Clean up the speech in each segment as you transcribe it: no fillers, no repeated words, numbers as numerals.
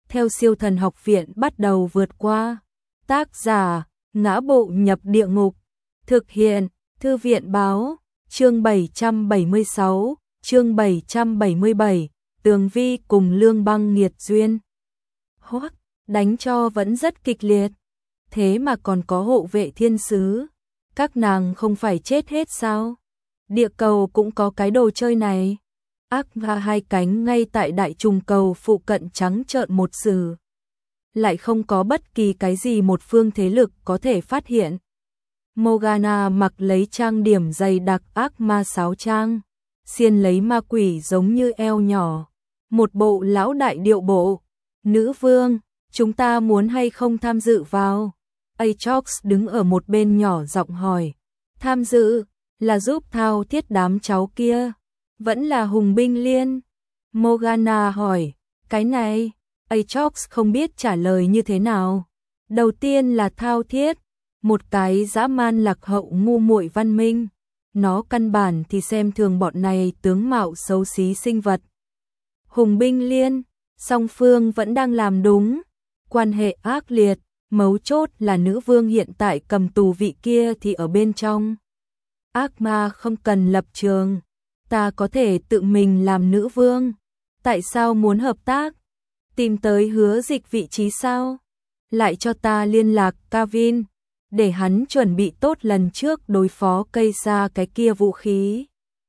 theo siêu thần học viện bắt đầu vượt qua. Tác giả, Ngã Bộ Nhập Địa Ngục. Thực hiện, Thư viện Báo. Chương 776, chương 777, Tường Vi cùng Lương Băng nghiệt duyên. Hoắc, đánh cho vẫn rất kịch liệt. Thế mà còn có hộ vệ thiên sứ. Các nàng không phải chết hết sao? Địa cầu cũng có cái đồ chơi này. Ác Nga hai cánh ngay tại đại trùng cầu phụ cận trắng trợn một sự. Lại không có bất kỳ cái gì một phương thế lực có thể phát hiện. Morgana mặc lấy trang điểm dày đặc ác ma sáo trang, xiên lấy ma quỷ giống như eo nhỏ, một bộ lão đại điệu bộ. Nữ vương, chúng ta muốn hay không tham dự vào? Aatrox đứng ở một bên nhỏ giọng hỏi. Tham dự, là giúp thao thiết đám cháu kia, vẫn là hùng binh liên? Morgana hỏi, cái này, Aatrox không biết trả lời như thế nào. Đầu tiên là thao thiết, một cái dã man lạc hậu ngu muội văn minh, nó căn bản thì xem thường bọn này tướng mạo xấu xí sinh vật. Hùng binh liên, song phương vẫn đang làm đúng, quan hệ ác liệt, mấu chốt là nữ vương hiện tại cầm tù vị kia thì ở bên trong. Ác ma không cần lập trường, ta có thể tự mình làm nữ vương, tại sao muốn hợp tác? Tìm tới Hứa Dịch vị trí sao? Lại cho ta liên lạc Kavin, để hắn chuẩn bị tốt lần trước đối phó cây xa cái kia vũ khí.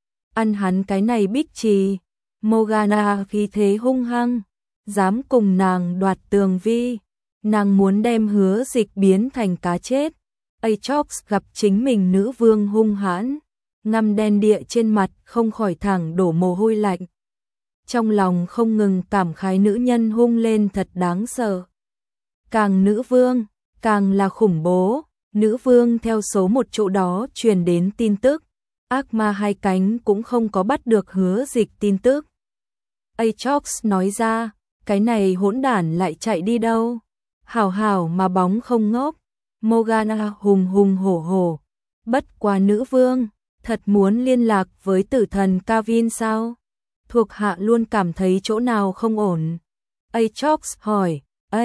Ăn hắn cái này bích trì. Morgana khí thế hung hăng, dám cùng nàng đoạt Tường Vi. Nàng muốn đem Hứa Dịch biến thành cá chết. Aatrox gặp chính mình nữ vương hung hãn, ngăm đen địa trên mặt không khỏi thẳng đổ mồ hôi lạnh. Trong lòng không ngừng cảm khái nữ nhân hung lên thật đáng sợ. Càng nữ vương, càng là khủng bố. Nữ vương theo số một chỗ đó truyền đến tin tức. Ác ma hai cánh cũng không có bắt được Hứa Dịch tin tức. Aatrox nói ra, cái này hỗn đản lại chạy đi đâu? Hảo hảo mà bóng không ngốc. Morgana hùng hùng hổ hổ. Bất quá nữ vương, thật muốn liên lạc với tử thần Kavin sao? Thuộc hạ luôn cảm thấy chỗ nào không ổn. Aatrox hỏi,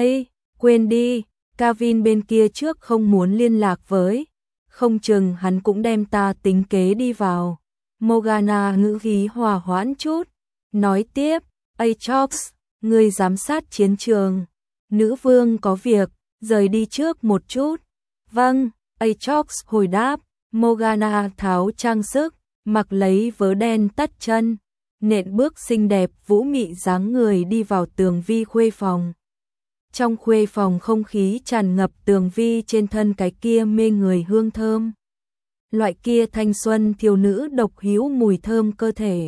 quên đi, Kavin bên kia trước không muốn liên lạc với. Không chừng hắn cũng đem ta tính kế đi vào. Morgana ngữ khí hòa hoãn chút. Nói tiếp, Aatrox, ngươi giám sát chiến trường. Nữ vương có việc, rời đi trước một chút. Vâng, Aatrox hồi đáp. Morgana tháo trang sức, mặc lấy vớ đen tất chân, nện bước xinh đẹp vũ mị dáng người đi vào Tường Vi khuê phòng. Trong khuê phòng không khí tràn ngập Tường Vi trên thân cái kia mê người hương thơm. Loại kia thanh xuân thiếu nữ độc hữu mùi thơm cơ thể.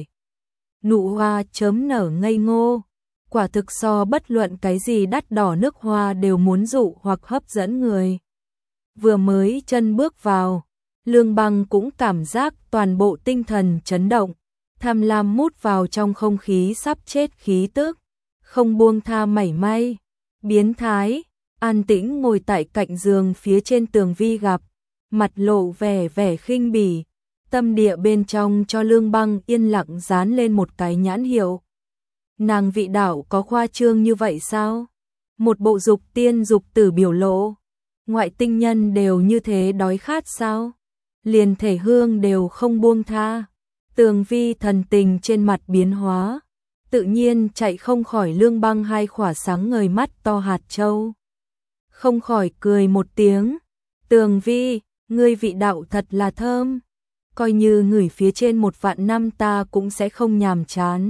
Nụ hoa chớm nở ngây ngô, quả thực so bất luận cái gì đắt đỏ nước hoa đều muốn dụ hoặc hấp dẫn người. Vừa mới chân bước vào, Lương Băng cũng cảm giác toàn bộ tinh thần chấn động, tham lam mút vào trong không khí sắp chết khí tức, không buông tha mảy may. Biến thái, an tĩnh ngồi tại cạnh giường phía trên Tường Vi gặp, mặt lộ vẻ khinh bỉ, tâm địa bên trong cho Lương Băng yên lặng dán lên một cái nhãn hiệu. Nàng vị đạo có khoa trương như vậy sao? Một bộ dục tiên dục tử biểu lộ, ngoại tinh nhân đều như thế đói khát sao? Liền thể hương đều không buông tha. Tường Vi thần tình trên mặt biến hóa, tự nhiên chạy không khỏi Lương Băng hai khỏa sáng ngời mắt to hạt châu. Không khỏi cười một tiếng. Tường Vi, ngươi vị đạo thật là thơm. Coi như ngửi phía trên 1.000 năm ta cũng sẽ không nhàm chán.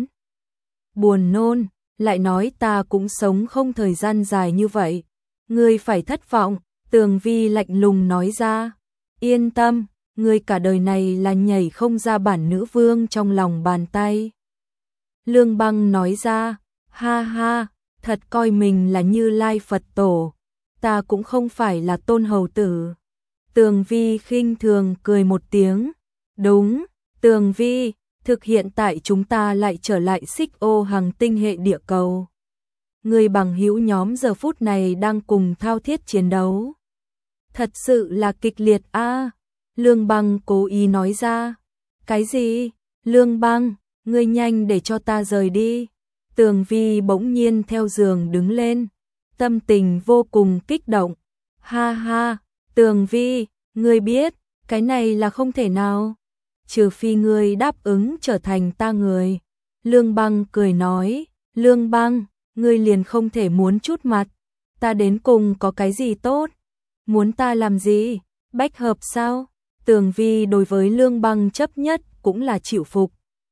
Buồn nôn, lại nói ta cũng sống không thời gian dài như vậy. Ngươi phải thất vọng, Tường Vi lạnh lùng nói ra. Yên tâm, ngươi cả đời này là nhảy không ra bản nữ vương trong lòng bàn tay. Lương Băng nói ra, ha ha, thật coi mình là Như Lai Phật tổ, ta cũng không phải là Tôn hầu tử. Tường Vi khinh thường cười một tiếng, đúng, Tường Vi, thực hiện tại chúng ta lại trở lại xích ô hành tinh hệ địa cầu. Người bằng hữu nhóm giờ phút này đang cùng thao thiết chiến đấu. Thật sự là kịch liệt a. Lương Băng cố ý nói ra. Cái gì? Lương Băng, ngươi nhanh để cho ta rời đi. Tường Vi bỗng nhiên theo giường đứng lên, tâm tình vô cùng kích động. Ha ha, Tường Vi, ngươi biết, cái này là không thể nào. Trừ phi ngươi đáp ứng trở thành ta người. Lương Băng cười nói, Lương Băng, ngươi liền không thể muốn chút mặt. Ta đến cùng có cái gì tốt? Muốn ta làm gì? Bách hợp sao? Tường Vi đối với Lương Băng chấp nhất cũng là chịu phục.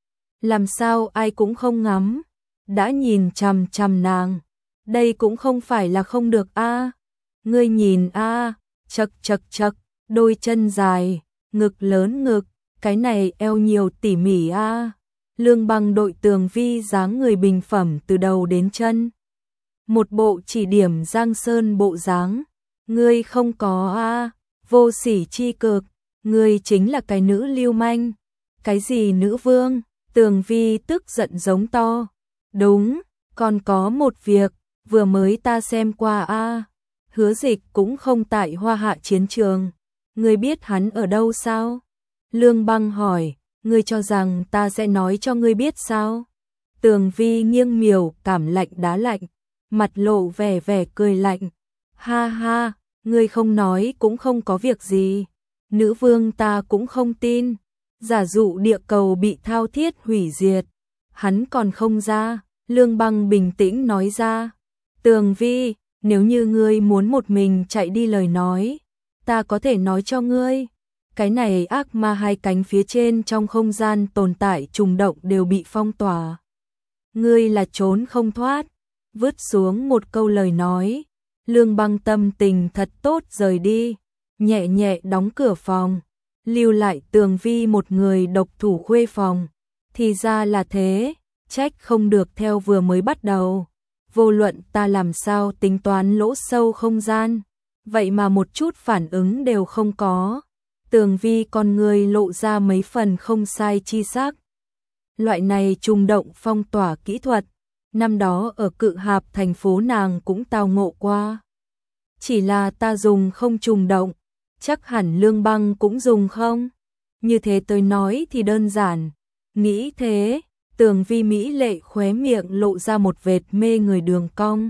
Làm sao ai cũng không ngắm, đã nhìn chằm chằm nàng. Đây cũng không phải là không được a. Ngươi nhìn a, chật chật chật, đôi chân dài, ngực lớn ngực, cái này eo nhiều tỉ mỉ a. Lương Băng đội Tường Vi dáng người bình phẩm từ đầu đến chân. Một bộ chỉ điểm Giang Sơn bộ dáng. Ngươi không có a, vô sỉ chi cực, ngươi chính là cái nữ lưu manh. Cái gì nữ vương? Tường Vi tức giận giống to. Đúng, còn có một việc, vừa mới ta xem qua a. Hứa Dịch cũng không tại Hoa Hạ chiến trường. Ngươi biết hắn ở đâu sao? Lương Băng hỏi, ngươi cho rằng ta sẽ nói cho ngươi biết sao? Tường Vi nghiêng miều cảm lạnh đá lạnh, mặt lộ vẻ vẻ cười lạnh. Ha ha, ngươi không nói cũng không có việc gì. Nữ vương ta cũng không tin. Giả dụ địa cầu bị thao thiết hủy diệt, hắn còn không ra. Lương Băng bình tĩnh nói ra. Tường Vi, nếu như ngươi muốn một mình chạy đi lời nói, ta có thể nói cho ngươi. Cái này ác ma hai cánh phía trên trong không gian tồn tại trùng động đều bị phong tỏa. Ngươi là trốn không thoát. Vứt xuống một câu lời nói, Lương Băng tâm tình thật tốt rời đi, nhẹ nhẹ đóng cửa phòng, lưu lại Tường Vi một người độc thủ khuê phòng. Thì ra là thế, trách không được theo vừa mới bắt đầu. Vô luận ta làm sao tính toán lỗ sâu không gian, vậy mà một chút phản ứng đều không có. Tường Vi con người lộ ra mấy phần không sai chi xác. Loại này trùng động phong tỏa kỹ thuật, năm đó ở Cự Hạp thành phố nàng cũng tao ngộ qua. Chỉ là ta dùng không trùng động, chắc hẳn Lương Băng cũng dùng không? Như thế tôi nói thì đơn giản. Nghĩ thế, Tường Vi mỹ lệ khóe miệng lộ ra một vệt mê người đường cong.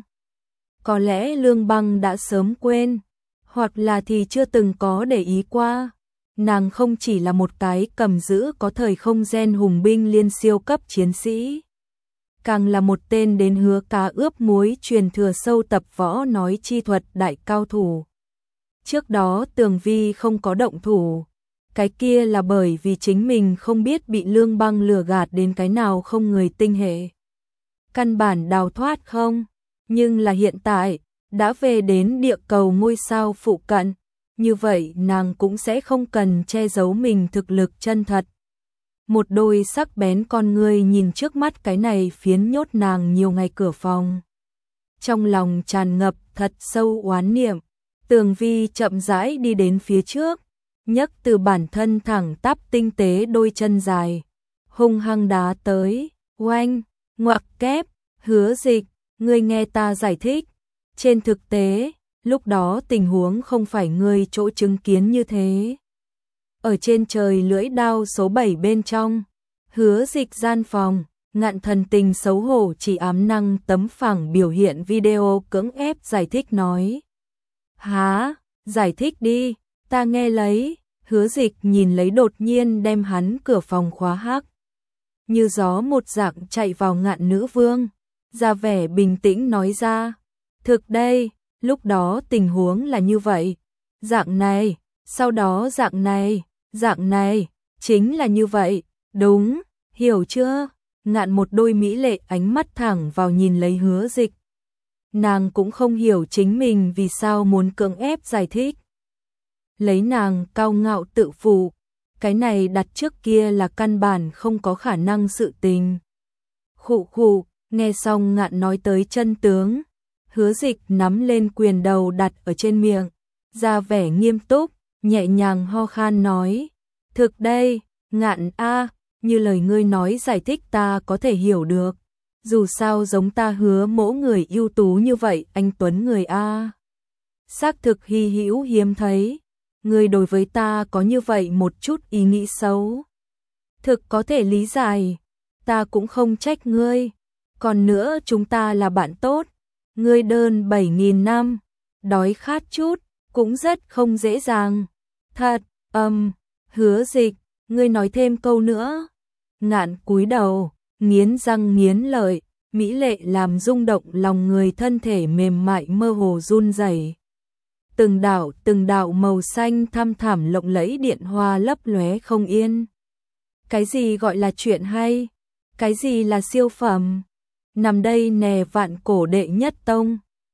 Có lẽ Lương Băng đã sớm quên, hoặc là thì chưa từng có để ý qua. Nàng không chỉ là một cái cầm giữ có thời không gen hùng binh liên siêu cấp chiến sĩ, càng là một tên đến hứa cá ướp muối truyền thừa sâu tập võ nói chi thuật đại cao thủ. Trước đó Tường Vi không có động thủ, cái kia là bởi vì chính mình không biết bị Lương Băng lừa gạt đến cái nào không người tinh hệ. Căn bản đào thoát không, nhưng là hiện tại, đã về đến địa cầu ngôi sao phụ cận, như vậy nàng cũng sẽ không cần che giấu mình thực lực chân thật. Một đôi sắc bén con ngươi nhìn trước mắt cái này phiến nhốt nàng nhiều ngày cửa phòng. Trong lòng tràn ngập thật sâu oán niệm, Tường Vi chậm rãi đi đến phía trước, nhấc từ bản thân thẳng tắp tinh tế đôi chân dài, hung hăng đá tới, oanh, ngoặc kép, Hứa Dịch, ngươi nghe ta giải thích. Trên thực tế, lúc đó tình huống không phải ngươi chỗ chứng kiến như thế. Ở trên trời lưỡi đao số 7 bên trong, Hứa Dịch gian phòng, Ngạn thần tình xấu hổ chỉ ám năng tấm phẳng biểu hiện video cưỡng ép giải thích nói. Hả, giải thích đi, ta nghe lấy. Hứa Dịch nhìn lấy đột nhiên đem hắn cửa phòng khóa hắc. Như gió một dạng chạy vào Ngạn nữ vương, ra vẻ bình tĩnh nói ra. Thực đây, lúc đó tình huống là như vậy. Dạng này, sau đó dạng này, chính là như vậy, đúng, hiểu chưa? Ngạn một đôi mỹ lệ ánh mắt thẳng vào nhìn lấy Hứa Dịch. Nàng cũng không hiểu chính mình vì sao muốn cưỡng ép giải thích. Lấy nàng cao ngạo tự phụ, cái này đặt trước kia là căn bản không có khả năng sự tình. Khụ khụ, nghe xong Ngạn nói tới chân tướng, Hứa Dịch nắm lên quyền đầu đặt ở trên miệng, ra vẻ nghiêm túc, nhẹ nhàng ho khan nói. Thực đây, Ngạn a, như lời ngươi nói giải thích ta có thể hiểu được. Dù sao giống ta Hứa mỗ người ưu tú như vậy, anh tuấn người a, xác thực hy hữu hiếm thấy. Ngươi đối với ta có như vậy một chút ý nghĩ xấu, thực có thể lý giải, ta cũng không trách ngươi. Còn nữa chúng ta là bạn tốt, ngươi đơn 7.000 năm, đói khát chút, cũng rất không dễ dàng. Thật, Hứa Dịch, ngươi nói thêm câu nữa. Ngạn cúi đầu, nghiến răng nghiến lợi, mỹ lệ làm rung động lòng người, thân thể mềm mại mơ hồ run rẩy. Từng đạo màu xanh thăm thẳm lộng lẫy điện hoa lấp lóe không yên. Cái gì gọi là chuyện hay? Cái gì là siêu phẩm? Nằm đây nè, vạn cổ đệ nhất tông,